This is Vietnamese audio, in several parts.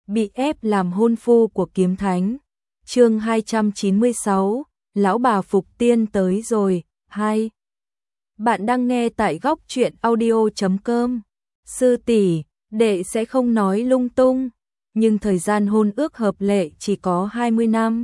bị ép làm hôn phu của Kiếm Thánh. Chương 296, lão bà Phục Tiên tới rồi. 2. Bạn đang nghe tại góc truyện audio.com. Sư tỷ, đệ sẽ không nói lung tung, nhưng thời gian hôn ước hợp lệ chỉ có 20 năm.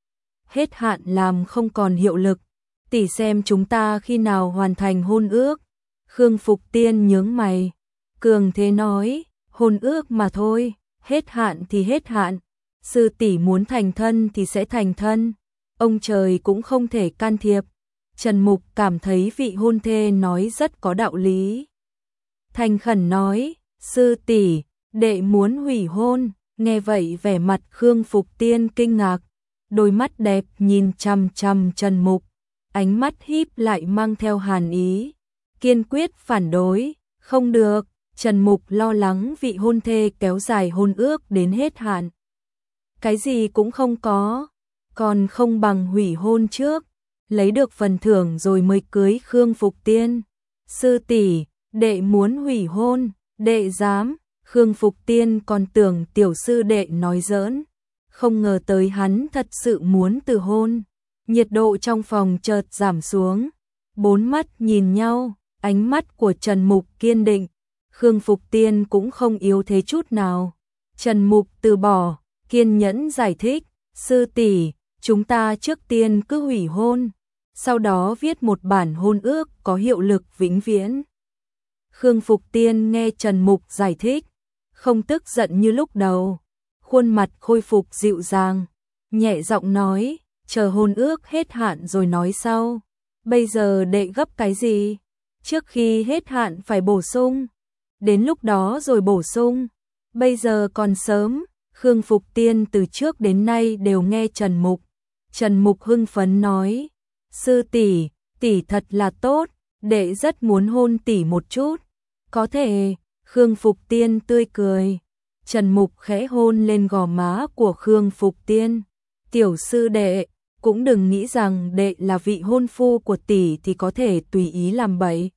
Hết hạn làm không còn hiệu lực. Tỷ xem chúng ta khi nào hoàn thành hôn ước. Khương Phục Tiên nhướng mày. Cường thế nói, hôn ước mà thôi, hết hạn thì hết hạn. Sư tỷ muốn thành thân thì sẽ thành thân. Ông trời cũng không thể can thiệp. Trần Mục cảm thấy vị hôn thê nói rất có đạo lý. Thành khẩn nói, sư tỷ, đệ muốn hủy hôn. Nghe vậy vẻ mặt Khương Phục Tiên kinh ngạc, đôi mắt đẹp nhìn chằm chằm Trần Mục, ánh mắt híp lại mang theo hàn ý, kiên quyết phản đối, không được. Trần Mục lo lắng vị hôn thê kéo dài hôn ước đến hết hạn. Cái gì cũng không có, còn không bằng hủy hôn trước, lấy được phần thưởng rồi mới cưới Khương Phục Tiên. Sư tỷ, đệ muốn hủy hôn, đệ dám. Khương Phục Tiên còn tưởng tiểu sư đệ nói giỡn, không ngờ tới hắn thật sự muốn từ hôn. Nhiệt độ trong phòng chợt giảm xuống, bốn mắt nhìn nhau, ánh mắt của Trần Mục kiên định. Khương Phục Tiên cũng không yếu thế chút nào. Trần Mục từ bỏ, kiên nhẫn giải thích, sư tỷ, chúng ta trước tiên cứ hủy hôn, sau đó viết một bản hôn ước có hiệu lực vĩnh viễn. Khương Phục Tiên nghe Trần Mục giải thích, không tức giận như lúc đầu, khuôn mặt khôi phục dịu dàng, nhẹ giọng nói, chờ hôn ước hết hạn rồi nói sau. Bây giờ đệ gấp cái gì? Trước khi hết hạn phải bổ sung, đến lúc đó rồi bổ sung, bây giờ còn sớm. Khương Phục Tiên từ trước đến nay đều nghe Trần Mục. Trần Mục hưng phấn nói, sư tỷ, tỷ thật là tốt, đệ rất muốn hôn tỷ một chút. Có thể. Khương Phục Tiên tươi cười. Trần Mục khẽ hôn lên gò má của Khương Phục Tiên. Tiểu sư đệ, cũng đừng nghĩ rằng đệ là vị hôn phu của tỷ thì có thể tùy ý làm bậy.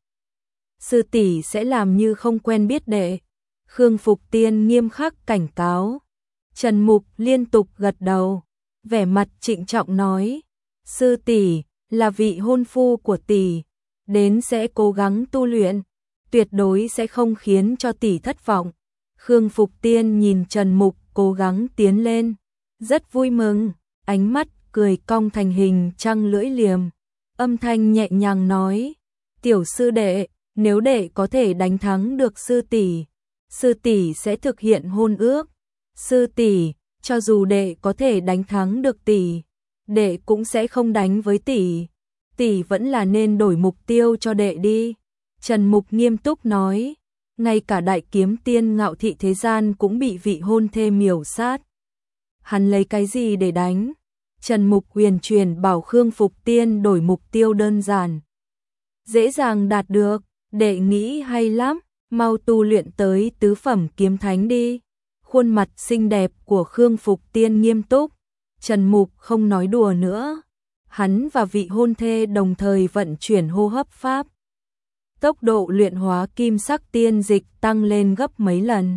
Sư tỷ sẽ làm như không quen biết đệ. Khương Phục Tiên nghiêm khắc cảnh cáo. Trần Mục liên tục gật đầu, vẻ mặt trịnh trọng nói, sư tỷ là vị hôn phu của tỷ, đến sẽ cố gắng tu luyện, tuyệt đối sẽ không khiến cho tỷ thất vọng. Khương Phục Tiên nhìn Trần Mục cố gắng tiến lên, rất vui mừng, ánh mắt cười cong thành hình trăng lưỡi liềm, âm thanh nhẹ nhàng nói, tiểu sư đệ, nếu đệ có thể đánh thắng được sư tỷ sẽ thực hiện hôn ước. Sư tỷ, cho dù đệ có thể đánh thắng được tỷ, đệ cũng sẽ không đánh với tỷ. Tỷ vẫn là nên đổi mục tiêu cho đệ đi. Trần Mục nghiêm túc nói, ngay cả đại kiếm tiên Ngạo Thị thế gian cũng bị vị hôn thê miểu sát. Hắn lấy cái gì để đánh? Trần Mục huyền truyền bảo Khương Phục Tiên đổi mục tiêu đơn giản, dễ dàng đạt được, đệ nghĩ hay lắm, mau tu luyện tới tứ phẩm kiếm thánh đi. Khuôn mặt xinh đẹp của Khương Phục Tiên nghiêm túc, Trần Mục không nói đùa nữa. Hắn và vị hôn thê đồng thời vận chuyển hô hấp pháp. Tốc độ luyện hóa kim sắc tiên dịch tăng lên gấp mấy lần.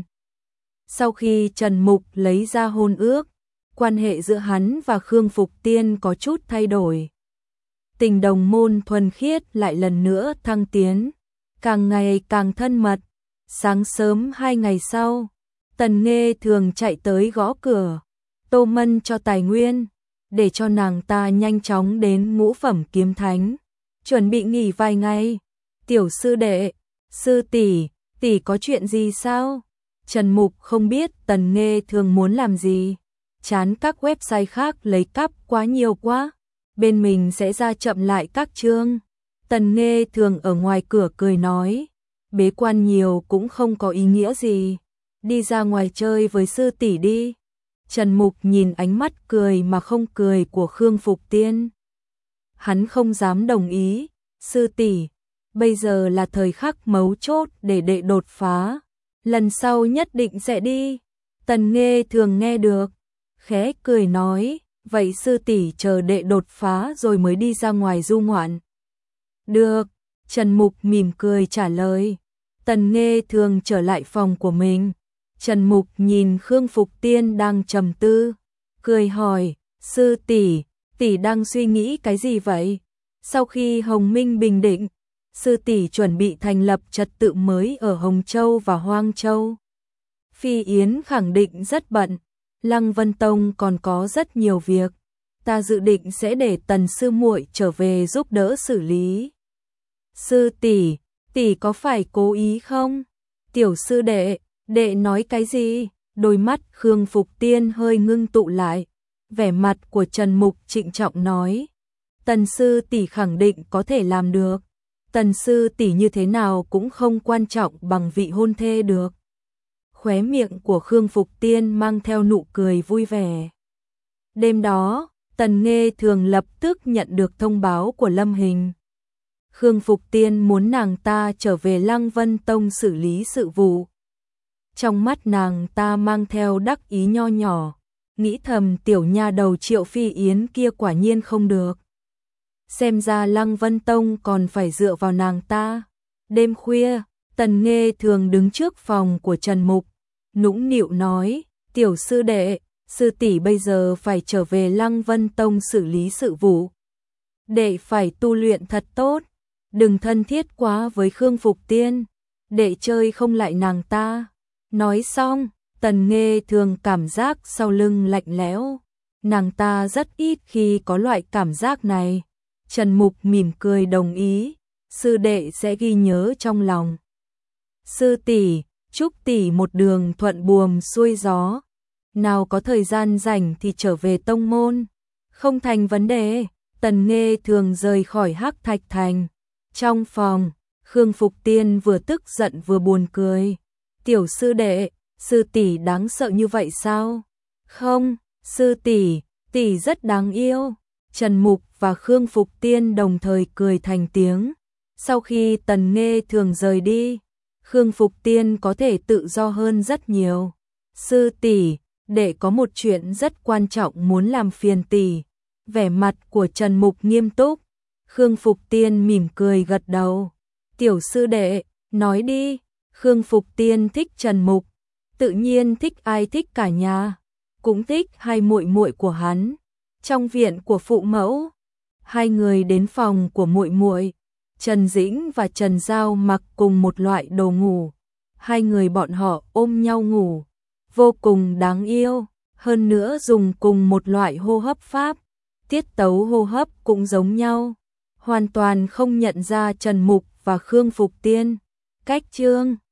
Sau khi Trần Mục lấy ra hôn ước, quan hệ giữa hắn và Khương Phục Tiên có chút thay đổi. Tình đồng môn thuần khiết lại lần nữa thăng tiến, càng ngày càng thân mật. Sáng sớm 2 ngày sau, Tần Nghê thường chạy tới gõ cửa, Tô Mân cho tài nguyên, để cho nàng ta nhanh chóng đến ngũ phẩm kiếm thánh, chuẩn bị nghỉ vài ngày. Tiểu sư đệ, sư tỷ, tỷ có chuyện gì sao? Trần Mục không biết Tần Nghê thường muốn làm gì, chán các website khác lấy cắp quá nhiều quá, bên mình sẽ ra chậm lại các chương. Tần Nghê thường ở ngoài cửa cười nói, bế quan nhiều cũng không có ý nghĩa gì, đi ra ngoài chơi với sư tỷ đi. Trần Mục nhìn ánh mắt cười mà không cười của Khương Phục Tiên. Hắn không dám đồng ý, sư tỷ, bây giờ là thời khắc mấu chốt để đệ đột phá, lần sau nhất định sẽ đi. Tần Nghê thường nghe được, khẽ cười nói, vậy sư tỷ chờ đệ đột phá rồi mới đi ra ngoài du ngoạn. Được, Trần Mục mỉm cười trả lời. Tần Nghê thường trở lại phòng của mình, Trần Mục nhìn Khương Phục Tiên đang trầm tư, cười hỏi, sư tỷ, tỷ đang suy nghĩ cái gì vậy? Sau khi Hồng Minh bình định, sư tỷ chuẩn bị thành lập trật tự mới ở Hồng Châu và Hoang Châu. Phi Yến khẳng định rất bận, Lăng Vân Tông còn có rất nhiều việc, ta dự định sẽ để Tần sư muội trở về giúp đỡ xử lý. Sư tỷ, tỷ có phải cố ý không? Tiểu sư đệ, đệ nói cái gì? Đôi mắt Khương Phục Tiên hơi ngưng tụ lại, vẻ mặt của Trần Mục trịnh trọng nói, Tần sư tỷ khẳng định có thể làm được. Tần sư tỷ như thế nào cũng không quan trọng bằng vị hôn thê được. Khóe miệng của Khương Phục Tiên mang theo nụ cười vui vẻ. Đêm đó, Tần Nghê Thường lập tức nhận được thông báo của Lâm Hình. Khương Phục Tiên muốn nàng ta trở về Lăng Vân Tông xử lý sự vụ. Trong mắt nàng ta mang theo đắc ý nho nhỏ, nghĩ thầm tiểu nha đầu Triệu Phi Yến kia quả nhiên không được. Xem ra Lăng Vân Tông còn phải dựa vào nàng ta. Đêm khuya, Tần Nghê Thường đứng trước phòng của Trần Mục, nũng nịu nói, tiểu sư đệ, sư tỷ bây giờ phải trở về Lăng Vân Tông xử lý sự vụ. Đệ phải tu luyện thật tốt, đừng thân thiết quá với Khương Phục Tiên, đệ chơi không lại nàng ta. Nói xong, Tần Nghê Thường cảm giác sau lưng lạnh lẽo, nàng ta rất ít khi có loại cảm giác này. Trần Mục mỉm cười đồng ý, sư đệ sẽ ghi nhớ trong lòng. Sư tỷ, chúc tỷ một đường thuận buồm xuôi gió. Nào có thời gian rảnh thì trở về tông môn. Không thành vấn đề. Tần Nghê Thường rời khỏi Hắc Thạch Thành. Trong phòng, Khương Phục Tiên vừa tức giận vừa buồn cười. Tiểu sư đệ, sư tỷ đáng sợ như vậy sao? Không, sư tỷ, tỷ rất đáng yêu. Trần Mục và Khương Phục Tiên đồng thời cười thành tiếng. Sau khi Tần Nghê Thường rời đi, Khương Phục Tiên có thể tự do hơn rất nhiều. Sư tỷ, đệ có một chuyện rất quan trọng muốn làm phiền tỷ. Vẻ mặt của Trần Mục nghiêm túc. Khương Phục Tiên mỉm cười gật đầu. Tiểu sư đệ, nói đi. Khương Phục Tiên thích Trần Mục, tự nhiên thích ai thích cả nhà, cũng thích hai muội muội của hắn. Trong viện của phụ mẫu, hai người đến phòng của muội muội. Trần Dĩnh và Trần Giao mặc cùng một loại đồ ngủ, hai người bọn họ ôm nhau ngủ, vô cùng đáng yêu, hơn nữa dùng cùng một loại hô hấp pháp, tiết tấu hô hấp cũng giống nhau, hoàn toàn không nhận ra Trần Mục và Khương Phục Tiên. Cách chương